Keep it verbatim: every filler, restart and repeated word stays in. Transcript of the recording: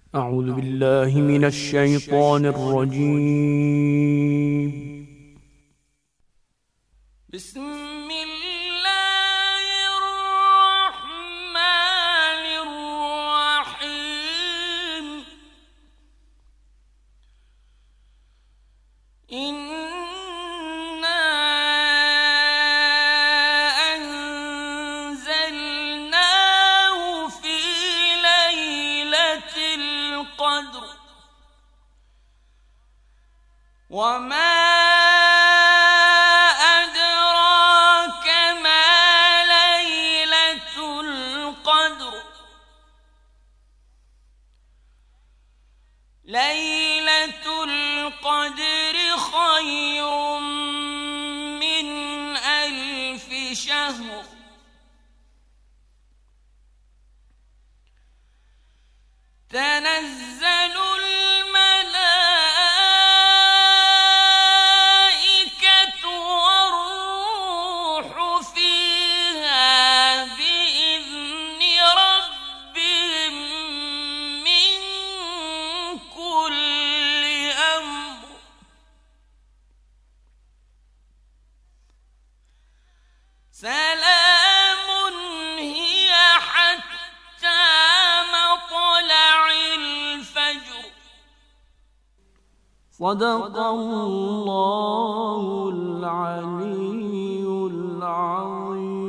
أعوذ بالله من الشيطان الرجيم. بسم الله الرحمن الرحيم. إنا أنزلناه في ليلة القدر وما أدراك ما ليلة القدر. ليلة القدر خير من ألف شهر. تنزل الملائكة والروح فيها بإذن ربهم من كل أمر. سلام هي حتى مطلع الفجر. صدق الله العلي العظيم.